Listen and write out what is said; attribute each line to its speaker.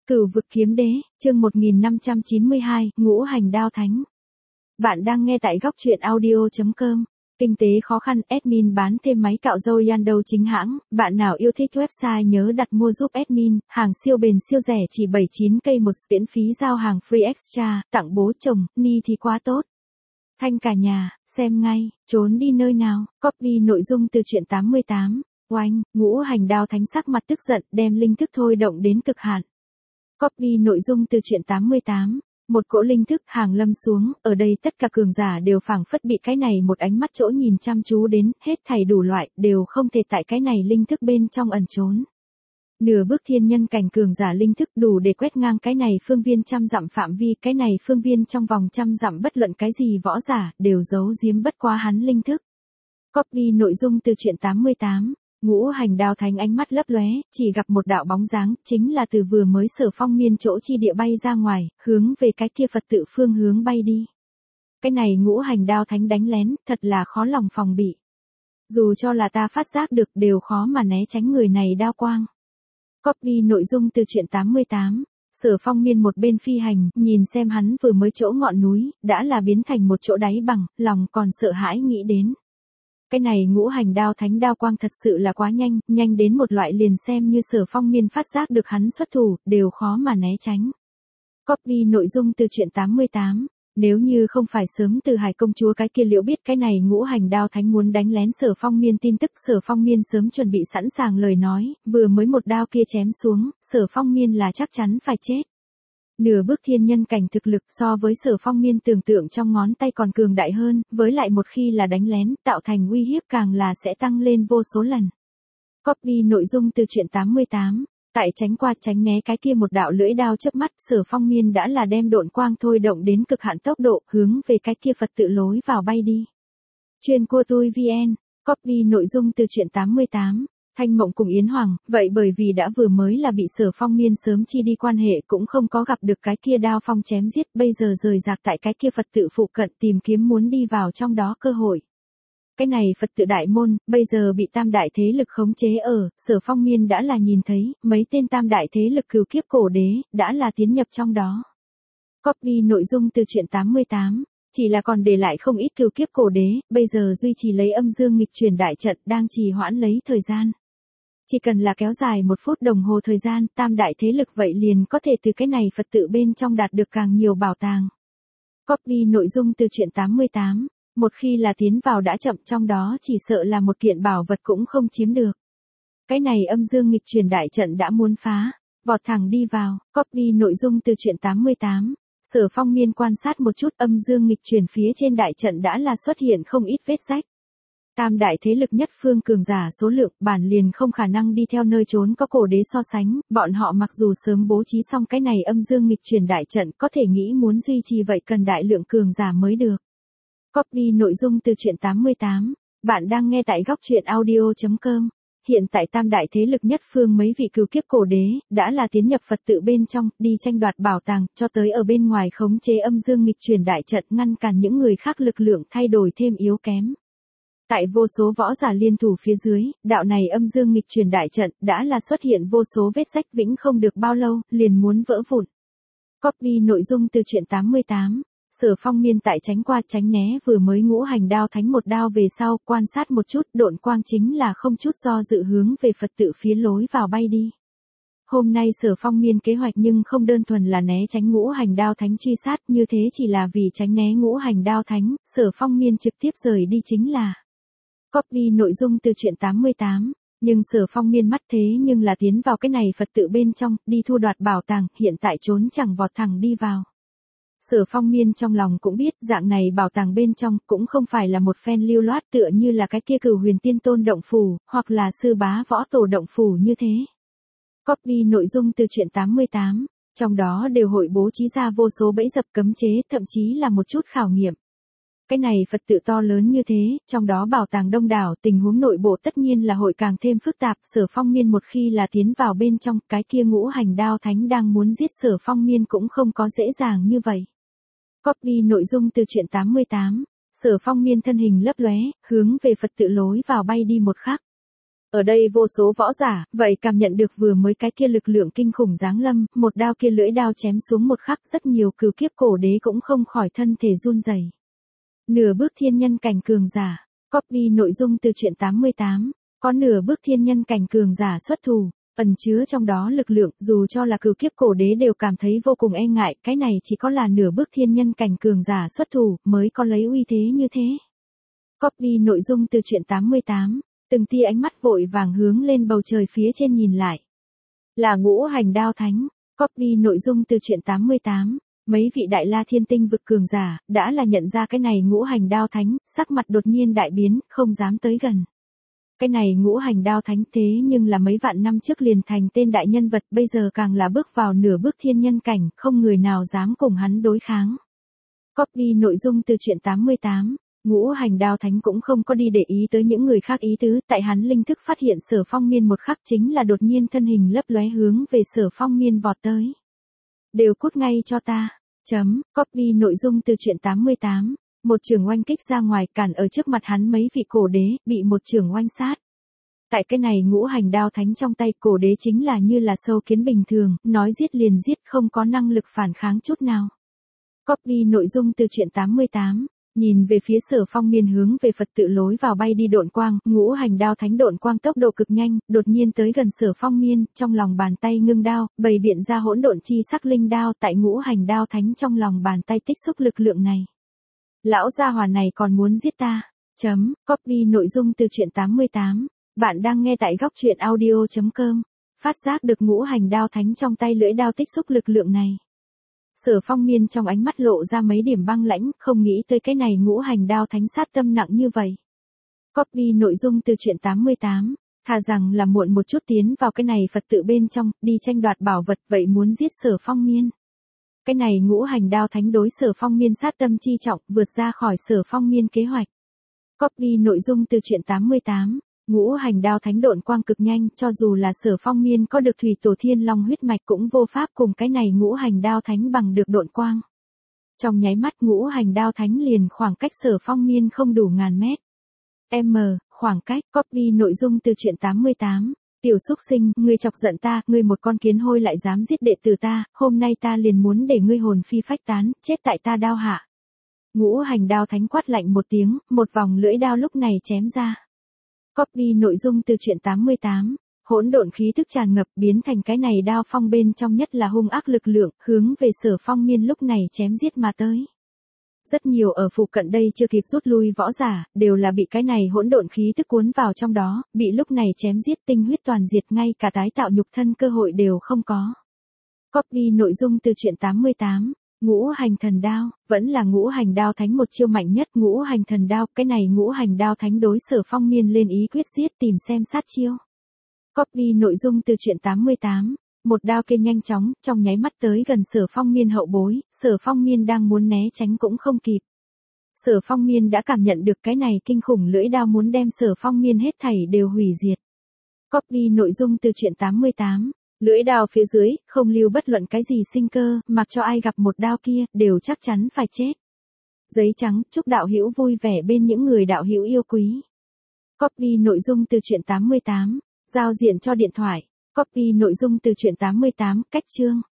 Speaker 1: Cửu vực kiếm đế, chương 1592, Ngũ hành đao thánh. Bạn đang nghe tại góc truyện audio.com. Kinh tế khó khăn, admin bán thêm máy cạo râu Yando chính hãng. Bạn nào yêu thích website nhớ đặt mua giúp admin, hàng siêu bền siêu rẻ chỉ 79k một, miễn phí giao hàng free extra, tặng bố chồng, ni thì quá tốt. Thanh cả nhà, xem ngay, trốn đi nơi nào, copy nội dung từ truyện 88. Oanh, Ngũ hành đao thánh sắc mặt tức giận, đem linh thức thôi động đến cực hạn. Copy nội dung từ truyện 88. Một cỗ linh thức hàng lâm xuống, ở đây tất cả cường giả đều phảng phất bị cái này một ánh mắt chỗ nhìn chăm chú đến, hết thảy đủ loại, đều không thể tại cái này linh thức bên trong ẩn trốn. Nửa bước thiên nhân cảnh cường giả linh thức đủ để quét ngang cái này phương viên trăm dặm phạm vi, cái này phương viên trong vòng trăm dặm bất luận cái gì võ giả, đều giấu giếm bất quá hắn linh thức. Copy nội dung từ truyện 88. Ngũ hành đao thánh ánh mắt lấp lóe, chỉ gặp một đạo bóng dáng, chính là từ vừa mới Sở Phong Miên chỗ chi địa bay ra ngoài, hướng về cái kia Phật tự phương hướng bay đi. Cái này ngũ hành đao thánh đánh lén, thật là khó lòng phòng bị. Dù cho là ta phát giác được đều khó mà né tránh người này đao quang. Copy nội dung từ truyện 88. Sở Phong Miên một bên phi hành, nhìn xem hắn vừa mới chỗ ngọn núi, đã là biến thành một chỗ đáy bằng, lòng còn sợ hãi nghĩ đến. Cái này ngũ hành đao thánh đao quang thật sự là quá nhanh, nhanh đến một loại liền xem như Sở Phong Miên phát giác được hắn xuất thủ, đều khó mà né tránh. Copy nội dung từ truyện 88. Nếu như không phải sớm từ Hải công chúa cái kia liệu biết cái này ngũ hành đao thánh muốn đánh lén Sở Phong Miên tin tức, Sở Phong Miên sớm chuẩn bị sẵn sàng lời nói, vừa mới một đao kia chém xuống, Sở Phong Miên là chắc chắn phải chết. Nửa bước thiên nhân cảnh thực lực so với Sở Phong Miên tưởng tượng trong ngón tay còn cường đại hơn, với lại một khi là đánh lén, tạo thành uy hiếp càng là sẽ tăng lên vô số lần. Copy nội dung từ truyện 88. Tại tránh qua tránh né cái kia một đạo lưỡi đao chớp mắt, Sở Phong Miên đã là đem độn quang thôi động đến cực hạn tốc độ, hướng về cái kia Phật tự lối vào bay đi. Chuyên cô tôi VN. Copy nội dung từ truyện 88. Thanh Mộng cùng Yến Hoàng, vậy bởi vì đã vừa mới là bị Sở Phong Miên sớm chi đi quan hệ cũng không có gặp được cái kia đao phong chém giết, bây giờ rời rạc tại cái kia Phật tự phụ cận tìm kiếm muốn đi vào trong đó cơ hội. Cái này Phật tự đại môn, bây giờ bị tam đại thế lực khống chế ở, Sở Phong Miên đã là nhìn thấy, mấy tên tam đại thế lực cửu kiếp cổ đế, đã là tiến nhập trong đó. Copy nội dung từ truyện 88. Chỉ là còn để lại không ít cửu kiếp cổ đế, bây giờ duy trì lấy âm dương nghịch chuyển đại trận, đang trì hoãn lấy thời gian. Chỉ cần là kéo dài 1 phút đồng hồ thời gian, tam đại thế lực vậy liền có thể từ cái này Phật tự bên trong đạt được càng nhiều bảo tàng. Copy nội dung từ truyện 88. Một khi là tiến vào đã chậm, trong đó chỉ sợ là một kiện bảo vật cũng không chiếm được. Cái này âm dương nghịch chuyển đại trận đã muốn phá, vọt thẳng đi vào. Copy nội dung từ truyện 88. Sở Phong Miên quan sát một chút, âm dương nghịch chuyển phía trên đại trận đã là xuất hiện không ít vết rách. Tam đại thế lực nhất phương cường giả số lượng, bản liền không khả năng đi theo nơi trốn có cổ đế so sánh, bọn họ mặc dù sớm bố trí xong cái này âm dương nghịch chuyển đại trận, có thể nghĩ muốn duy trì vậy cần đại lượng cường giả mới được. Copy nội dung từ truyện 88. Bạn đang nghe tại góc truyện audio.com. Hiện tại tam đại thế lực nhất phương mấy vị cửu kiếp cổ đế, đã là tiến nhập Phật tự bên trong, đi tranh đoạt bảo tàng, cho tới ở bên ngoài khống chế âm dương nghịch chuyển đại trận, ngăn cản những người khác lực lượng thay đổi thêm yếu kém. Tại vô số võ giả liên thủ phía dưới, đạo này âm dương nghịch chuyển đại trận, đã là xuất hiện vô số vết rách vĩnh không được bao lâu, liền muốn vỡ vụn. Copy nội dung từ truyện 88. Sở Phong Miên tại tránh qua tránh né vừa mới ngũ hành đao thánh một đao về sau, quan sát một chút, độn quang chính là không chút do dự hướng về Phật tự phía lối vào bay đi. Hôm nay Sở Phong Miên kế hoạch nhưng không đơn thuần là né tránh ngũ hành đao thánh truy sát, như thế chỉ là vì tránh né ngũ hành đao thánh, Sở Phong Miên trực tiếp rời đi chính là. Copy nội dung từ truyện 88. Nhưng Sở Phong Miên mắt thế nhưng là tiến vào cái này Phật tự bên trong, đi thu đoạt bảo tàng, hiện tại trốn chẳng vọt thẳng đi vào. Sở Phong Miên trong lòng cũng biết, dạng này bảo tàng bên trong cũng không phải là một phen lưu loát tựa như là cái kia Cửu Huyền Tiên Tôn động phủ, hoặc là Sư Bá Võ Tổ động phủ như thế. Copy nội dung từ truyện 88. Trong đó đều hội bố trí ra vô số bẫy dập cấm chế, thậm chí là một chút khảo nghiệm. Cái này Phật tự to lớn như thế, trong đó bảo tàng đông đảo, tình huống nội bộ tất nhiên là hội càng thêm phức tạp. Sở Phong Miên một khi là tiến vào bên trong, cái kia ngũ hành đao thánh đang muốn giết Sở Phong Miên cũng không có dễ dàng như vậy. Copy nội dung từ truyện 88. Sở Phong Miên thân hình lấp lóe, hướng về Phật tự lối vào bay đi một khắc. Ở đây vô số võ giả, vậy cảm nhận được vừa mới cái kia lực lượng kinh khủng giáng lâm, một đao kia lưỡi đao chém xuống một khắc, rất nhiều cửu kiếp cổ đế cũng không khỏi thân thể run rẩy. Nửa bước thiên nhân cảnh cường giả. Copy nội dung từ truyện 88. Có nửa bước thiên nhân cảnh cường giả xuất thủ, ẩn chứa trong đó lực lượng, dù cho là cửu kiếp cổ đế đều cảm thấy vô cùng e ngại, cái này chỉ có là nửa bước thiên nhân cảnh cường giả xuất thủ, mới có lấy uy thế như thế. Copy nội dung từ truyện 88. Từng tia ánh mắt vội vàng hướng lên bầu trời phía trên nhìn lại. Là ngũ hành đao thánh. Copy nội dung từ truyện 88. Mấy vị đại la thiên tinh vực cường giả, đã là nhận ra cái này ngũ hành đao thánh, sắc mặt đột nhiên đại biến, không dám tới gần. Cái này ngũ hành đao thánh thế nhưng là mấy vạn năm trước liền thành tên đại nhân vật, bây giờ càng là bước vào nửa bước thiên nhân cảnh, không người nào dám cùng hắn đối kháng. Copy nội dung từ truyện 88. Ngũ hành đao thánh cũng không có đi để ý tới những người khác ý tứ, tại hắn linh thức phát hiện Sở Phong Miên một khắc chính là đột nhiên thân hình lấp lóe hướng về Sở Phong Miên vọt tới. Đều cút ngay cho ta. Copy nội dung từ truyện 88. Một trường oanh kích ra ngoài cản ở trước mặt hắn mấy vị cổ đế, bị một trường oanh sát. Tại cái này ngũ hành đao thánh trong tay cổ đế chính là như là sâu kiến bình thường, nói giết liền giết không có năng lực phản kháng chút nào. Copy nội dung từ truyện 88. Nhìn về phía Sở Phong Miên hướng về Phật tự lối vào bay đi độn quang, ngũ hành đao thánh độn quang tốc độ cực nhanh, đột nhiên tới gần Sở Phong Miên, trong lòng bàn tay ngưng đao, bày biện ra hỗn độn chi sắc linh đao, tại ngũ hành đao thánh trong lòng bàn tay tích xúc lực lượng này. Lão gia hỏa này còn muốn giết ta. Copy nội dung từ truyện 88. Bạn đang nghe tại góc truyện audio.com. Phát giác được ngũ hành đao thánh trong tay lưỡi đao tích xúc lực lượng này. Sở Phong Miên trong ánh mắt lộ ra mấy điểm băng lãnh, không nghĩ tới cái này ngũ hành đao thánh sát tâm nặng như vậy. Copy nội dung từ truyện 88. Thà rằng là muộn một chút tiến vào cái này Phật tự bên trong, đi tranh đoạt bảo vật, vậy muốn giết Sở Phong Miên. Cái này ngũ hành đao thánh đối Sở Phong Miên sát tâm chi trọng, vượt ra khỏi Sở Phong Miên kế hoạch. Copy nội dung từ truyện 88. Ngũ hành đao thánh độn quang cực nhanh, cho dù là Sở Phong Miên có được thủy tổ thiên long huyết mạch cũng vô pháp cùng cái này ngũ hành đao thánh bằng được độn quang. Trong nháy mắt ngũ hành đao thánh liền khoảng cách Sở Phong Miên không đủ ngàn mét. Khoảng cách. Copy nội dung từ truyện 88. Tiểu xúc sinh, ngươi chọc giận ta, ngươi một con kiến hôi lại dám giết đệ tử ta, hôm nay ta liền muốn để ngươi hồn phi phách tán, chết tại ta đao hạ. Ngũ hành đao thánh quát lạnh một tiếng, một vòng lưỡi đao lúc này chém ra. Copy nội dung từ truyện 88. Hỗn độn khí thức tràn ngập biến thành cái này đao phong bên trong nhất là hung ác lực lượng, hướng về Sở Phong Miên lúc này chém giết mà tới. Rất nhiều ở phụ cận đây chưa kịp rút lui võ giả, đều là bị cái này hỗn độn khí thức cuốn vào trong đó, bị lúc này chém giết tinh huyết toàn diệt, ngay cả tái tạo nhục thân cơ hội đều không có. Copy nội dung từ truyện 88. Ngũ hành thần đao, vẫn là ngũ hành đao thánh một chiêu mạnh nhất, ngũ hành thần đao, cái này ngũ hành đao thánh đối Sở Phong Miên lên ý quyết giết tìm xem sát chiêu. Copy nội dung từ truyện 88. Một đao kia nhanh chóng, trong nháy mắt tới gần Sở Phong Miên hậu bối, Sở Phong Miên đang muốn né tránh cũng không kịp. Sở Phong Miên đã cảm nhận được cái này kinh khủng lưỡi đao muốn đem Sở Phong Miên hết thảy đều hủy diệt. Copy nội dung từ truyện 88. Lưỡi đao phía dưới, không lưu bất luận cái gì sinh cơ, mặc cho ai gặp một đao kia, đều chắc chắn phải chết. Giấy trắng, chúc đạo hữu vui vẻ bên những người đạo hữu yêu quý. Copy nội dung từ truyện 88. Giao diện cho điện thoại. Copy nội dung từ truyện 88, cách chương.